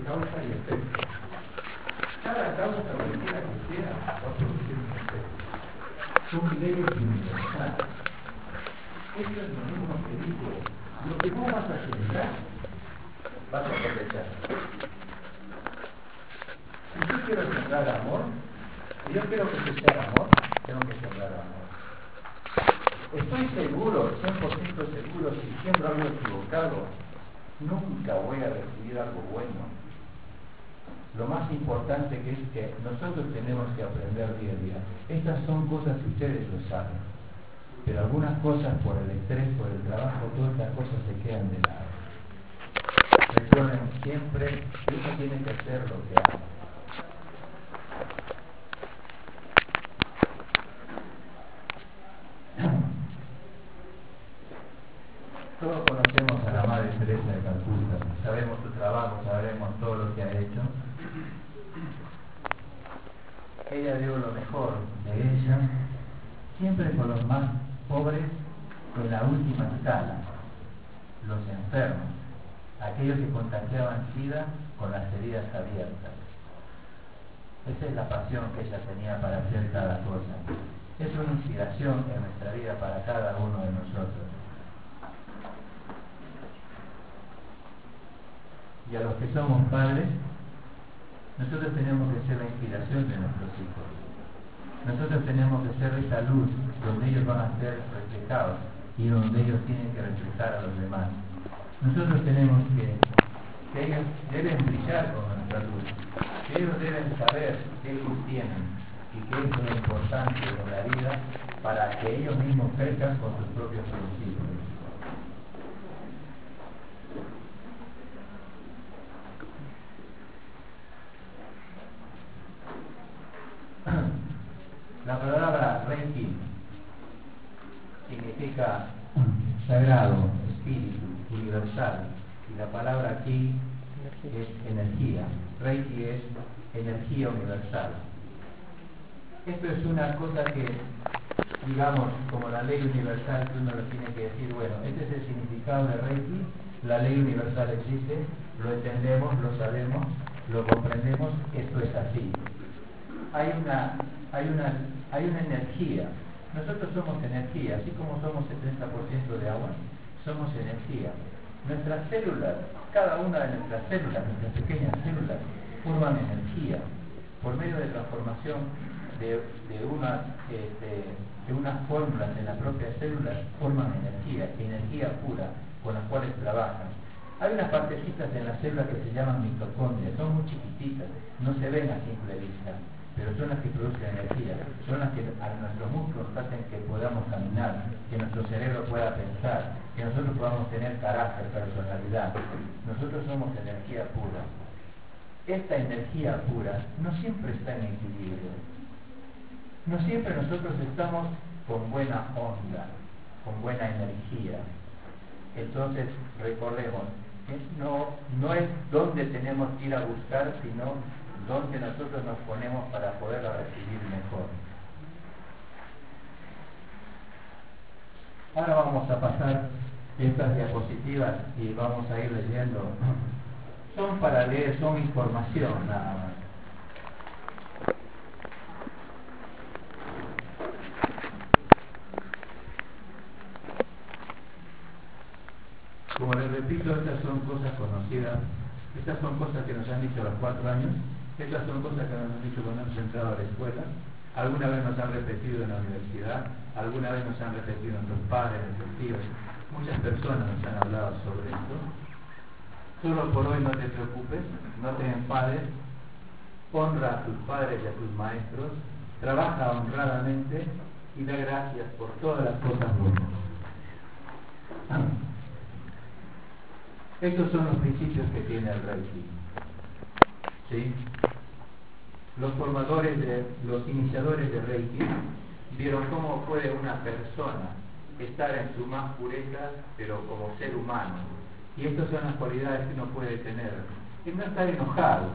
causa y efecto. Cada causa, cualquiera que sea, va a producir un efecto. Son leyes universales. Esto es lo mismo que dice: lo que no vas a sembrar, vas a cosechar. Si yo quiero sembrar amor, si yo quiero cosechar amor, tengo que sembrar amor. Estoy seguro, 100% seguro, si siembro algo equivocado, nunca voy a recibir algo bueno. Lo más importante que es que nosotros tenemos que aprender día a día. Estas son cosas que ustedes lo saben, pero algunas cosas por el estrés, por el trabajo, todas estas cosas se quedan de lado. Recuerden siempre, uno tiene que hacer lo que hace. Todos conocemos a la Madre Teresa de Calcuta, sabemos su trabajo, sabemos todo lo que ha hecho. Ella dio lo mejor de ella, siempre con los más pobres, en la última escala, los enfermos, aquellos que contagiaban SIDA con las heridas abiertas. Esa es la pasión que ella tenía para hacer cada cosa. Es una inspiración en nuestra vida para cada uno de nosotros. Y a los que somos padres, nosotros tenemos que ser la inspiración de nuestros hijos. Nosotros tenemos que ser esa luz donde ellos van a ser reflejados y donde ellos tienen que reflejar a los demás. Nosotros tenemos que ellos deben brillar con nuestra luz, que ellos deben saber qué luz tienen y qué es lo importante de la vida para que ellos mismos crezcan con sus propios principios. La palabra Reiki significa sagrado, espíritu, universal, y la palabra Ki es energía. Reiki es energía universal. Esto es una cosa que, digamos, como la ley universal, que uno lo tiene que decir, bueno, este es el significado de Reiki, la ley universal existe, lo entendemos, lo sabemos, lo comprendemos, esto es así. Hay una energía. Nosotros somos energía, así como somos 70% de agua, somos energía. Nuestras células, cada una de nuestras células, nuestras pequeñas células, forman energía por medio de transformación de unas fórmulas en las propias células, forman energía pura, con las cuales trabajan. Hay unas partecitas en la célula que se llaman mitocondrias, son muy chiquititas, no se ven a simple vista, pero son las que producen energía, son las que a nuestros músculos hacen que podamos caminar, que nuestro cerebro pueda pensar, que nosotros podamos tener carácter, personalidad. Nosotros somos energía pura. Esta energía pura no siempre está en equilibrio. No siempre nosotros estamos con buena onda, con buena energía. Entonces, recordemos, no es donde tenemos que ir a buscar, sino donde nosotros nos ponemos para poderla recibir mejor. Ahora vamos a pasar estas diapositivas y vamos a ir leyendo. Son para leer, son información nada más. Como les repito, estas son cosas conocidas, estas son cosas que nos han dicho a los 4 años, estas son cosas que nos han dicho cuando hemos entrado a la escuela, alguna vez nos han repetido en la universidad, alguna vez nos han repetido nuestros padres, nuestros tíos, muchas personas nos han hablado sobre esto. Solo por hoy no te preocupes, no te enfades, honra a tus padres y a tus maestros, trabaja honradamente y da gracias por todas las cosas buenas. Estos son los principios que tiene el Reiki. ¿Sí? Los iniciadores de Reiki vieron cómo puede una persona estar en su más pureza, pero como ser humano. Y estas son las cualidades que uno puede tener. El no estar enojado,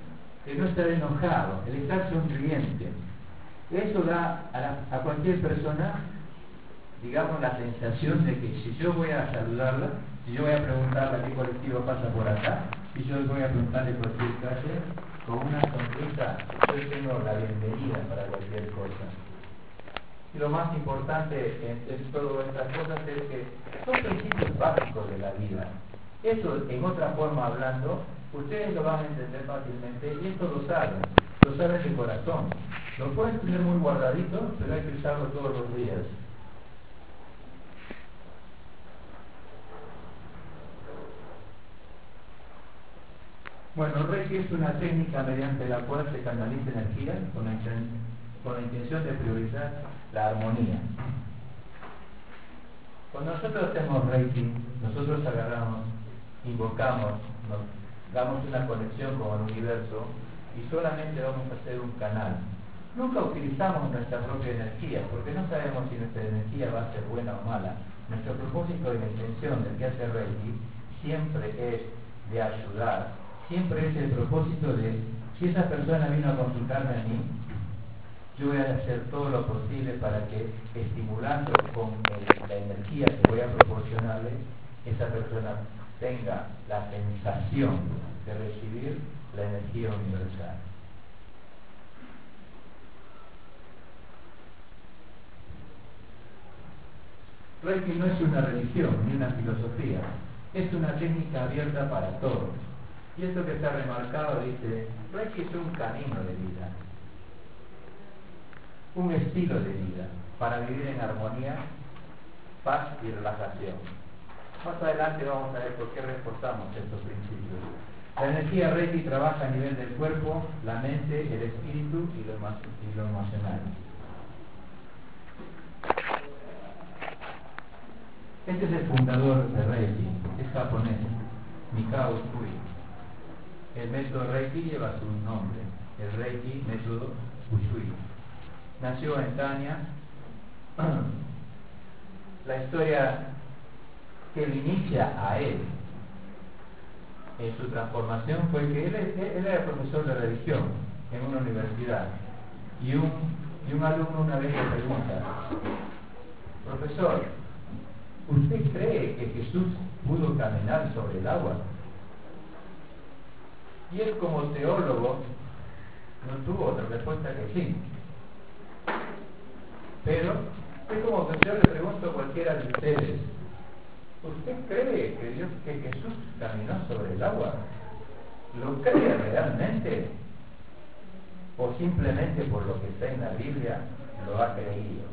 el estar sonriente. Eso da a cualquier persona, digamos, la sensación de que si yo voy a saludarla, si yo voy a preguntarle a qué colectivo pasa por acá, y yo les voy a preguntar de cualquier clase, con una sonrisa, yo tengo la bienvenida para cualquier cosa. Y lo más importante en todas estas cosas es que son principios básicos de la vida. Eso, en otra forma hablando, ustedes lo van a entender fácilmente y esto lo saben de corazón. Lo pueden tener muy guardadito, pero hay que usarlo todos los días. Bueno, Reiki es una técnica mediante la cual se canaliza energía con la intención de priorizar la armonía. Cuando nosotros hacemos Reiki, nosotros agarramos, invocamos, nos damos una conexión con el universo y solamente vamos a hacer un canal. Nunca utilizamos nuestra propia energía, porque no sabemos si nuestra energía va a ser buena o mala. Nuestro propósito y la intención del que hace Reiki siempre es de ayudar. Siempre es el propósito de, si esa persona vino a consultarme a mí, yo voy a hacer todo lo posible para que, estimulando con la energía que voy a proporcionarle, esa persona tenga la sensación de recibir la energía universal. Reiki no es una religión ni una filosofía, es una técnica abierta para todos. Y esto que está remarcado dice, Reiki es un camino de vida, un estilo de vida, para vivir en armonía, paz y relajación. Más adelante vamos a ver por qué reforzamos estos principios. La energía Reiki trabaja a nivel del cuerpo, la mente, el espíritu y lo emocional. Este es el fundador de Reiki, es japonés, Mikao Usui. El método Reiki lleva su nombre, el Reiki método Usui. Nació en Tania. La historia que le inicia a él en su transformación fue que él era profesor de religión en una universidad y un alumno una vez le pregunta, profesor, ¿usted cree que Jesús pudo caminar sobre el agua? Y él, como teólogo, no tuvo otra respuesta que sí. Pero es como que yo le pregunto a cualquiera de ustedes, ¿usted cree que Jesús caminó sobre el agua? ¿Lo cree realmente? ¿O simplemente por lo que está en la Biblia lo ha creído?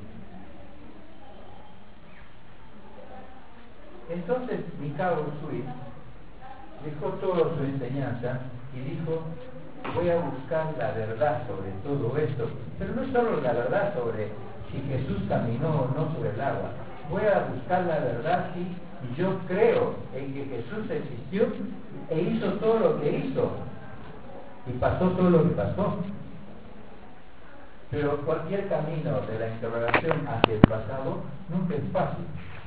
Entonces Mikao Usui dejó toda su enseñanza y dijo, voy a buscar la verdad sobre todo esto, pero no solo la verdad sobre si Jesús caminó o no sobre el agua, voy a buscar la verdad si yo creo en que Jesús existió e hizo todo lo que hizo y pasó todo lo que pasó. Pero cualquier camino de la interrogación hacia el pasado nunca es fácil.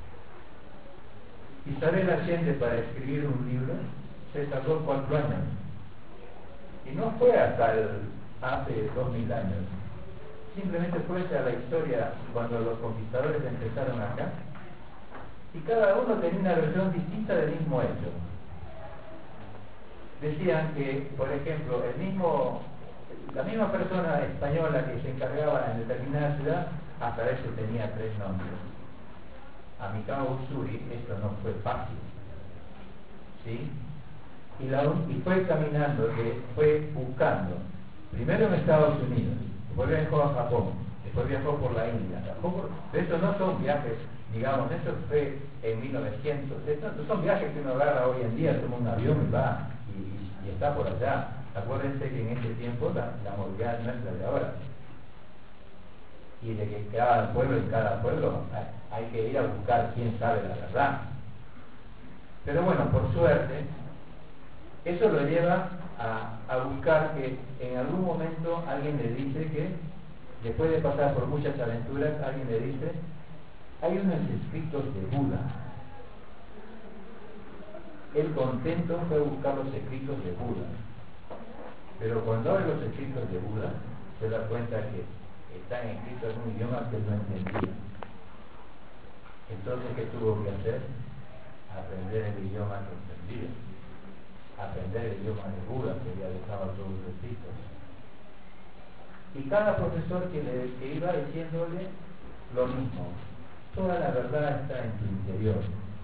Isabel Allende, para escribir un libro, se tardó 4 años. Y no fue hasta hace 2000 años. Simplemente fue a la historia cuando los conquistadores empezaron acá. Y cada uno tenía una versión distinta del mismo hecho. Decían que, por ejemplo, la misma persona española que se encargaba en determinada ciudad, hasta eso tenía 3 nombres. A Mikao Usui esto no fue fácil, ¿sí? Y fue caminando, fue buscando, primero en Estados Unidos, después viajó a Japón, después viajó por la India. Pero estos no son viajes, digamos, esto fue en 1900, estos no son viajes que uno agarra hoy en día, toma un avión y va, y está por allá. Acuérdense que en ese tiempo la movilidad no es la de ahora. Y de que en cada pueblo hay que ir a buscar quién sabe la verdad. Pero bueno, por suerte, eso lo lleva a buscar que en algún momento alguien le dice que, después de pasar por muchas aventuras, alguien le dice, hay unos escritos de Buda. Él contento fue a buscar los escritos de Buda. Pero cuando abre los escritos de Buda, se da cuenta que están escritos en un idioma que él no entendía. Entonces, ¿qué tuvo que hacer? Aprender el idioma que entendía. aprender el idioma de Buda, que había dejado todos los escritos. Y cada profesor que iba diciéndole lo mismo: toda la verdad está en tu interior.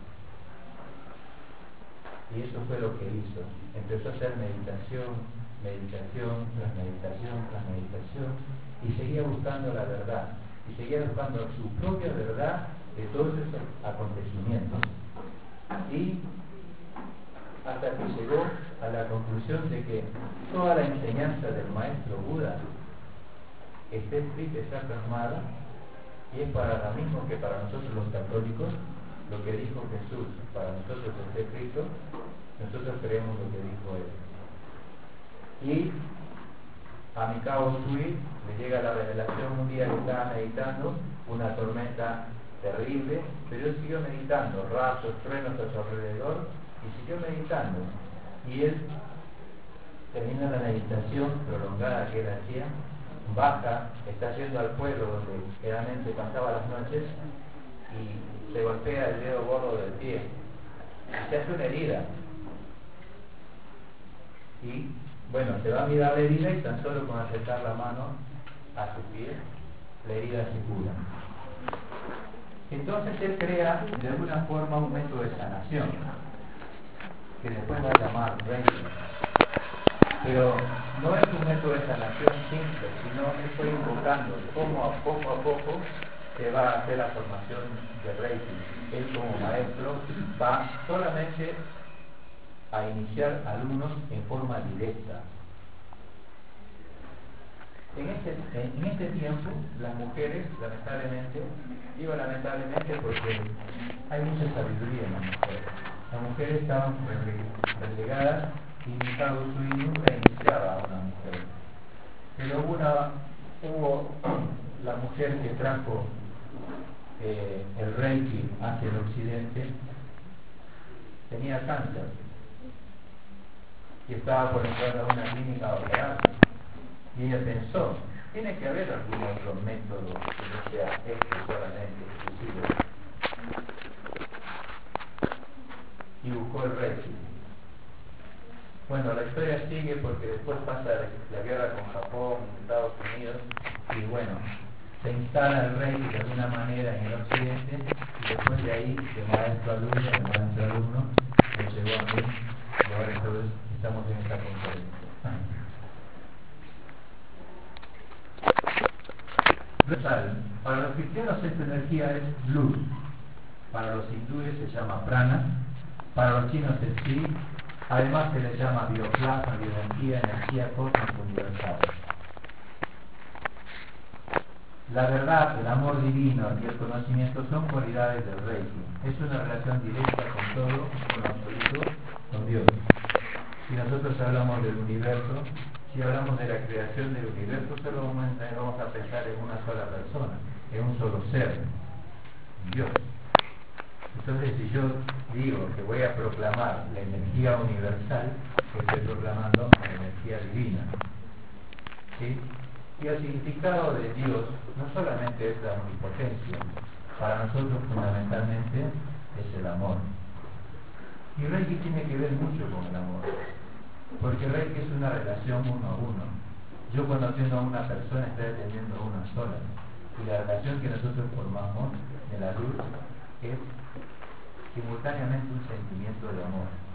Y eso fue lo que hizo. Empezó a hacer meditación tras meditación, y seguía buscando la verdad, y seguía buscando su propia verdad de todos esos acontecimientos. Y hasta que llegó a la conclusión de que toda la enseñanza del maestro Buda está escrita, está plasmada, y es para lo mismo que para nosotros los católicos. Lo que dijo Jesús para nosotros está escrito, nosotros creemos lo que dijo él. Y a Mikao Usui le llega la revelación un día que estaba meditando, una tormenta terrible, pero él siguió meditando, rayos, truenos a su alrededor, y siguió meditando. Y él termina la meditación prolongada que él hacía, baja, está yendo al pueblo donde generalmente pasaba las noches, y se golpea el dedo gordo del pie, y se hace una herida. Y bueno, se va a mirar la herida, y tan solo con acercar la mano a su pie, la herida se cura. Entonces él crea de alguna forma un método de sanación, que después va a llamar Reiki. Pero no es un método de sanación simple, sino él fue invocando cómo a poco se va a hacer la formación de Reiki. Él como maestro va solamente a iniciar alumnos en forma directa. En este tiempo, las mujeres, lamentablemente, digo lamentablemente porque hay mucha sabiduría en las mujeres. Las mujeres estaban relegadas, y Mikao Usui nunca iniciaba a una mujer. Pero hubo la mujer que trajo el Reiki hacia el occidente, tenía cáncer, y estaba por entrar a una clínica a operarse. Y ella pensó, tiene que haber algún otro método que no sea este solamente exclusivo. Y buscó el Reiki. Bueno, la historia sigue porque después pasa la guerra con Japón, Estados Unidos, y bueno, se instala el Reiki de alguna manera en el occidente, y después de ahí, de maestro a alumno, me llegó a mí, y ahora entonces estamos en esta conferencia. Para los cristianos esta energía es luz, para los hindúes se llama prana, para los chinos es chi, además se le llama bioplasma, bioenergía, energía cósmica universal. La verdad, el amor divino y el conocimiento son cualidades del Reiki. Es una relación directa con todo, con lo absoluto, con Dios. Si nosotros hablamos del universo, si hablamos de la creación del universo, solo vamos a pensar en una sola persona, en un solo ser, Dios. Entonces, si yo digo que voy a proclamar la energía universal, estoy proclamando la energía divina. ¿Sí? Y el significado de Dios no solamente es la omnipotencia, para nosotros fundamentalmente es el amor. Y Reiki tiene que ver mucho con el amor, porque Reiki es una relación uno a uno. Yo cuando atiendo a una persona estoy atendiendo a una sola, y la relación que nosotros formamos de la luz es simultáneamente un sentimiento de amor.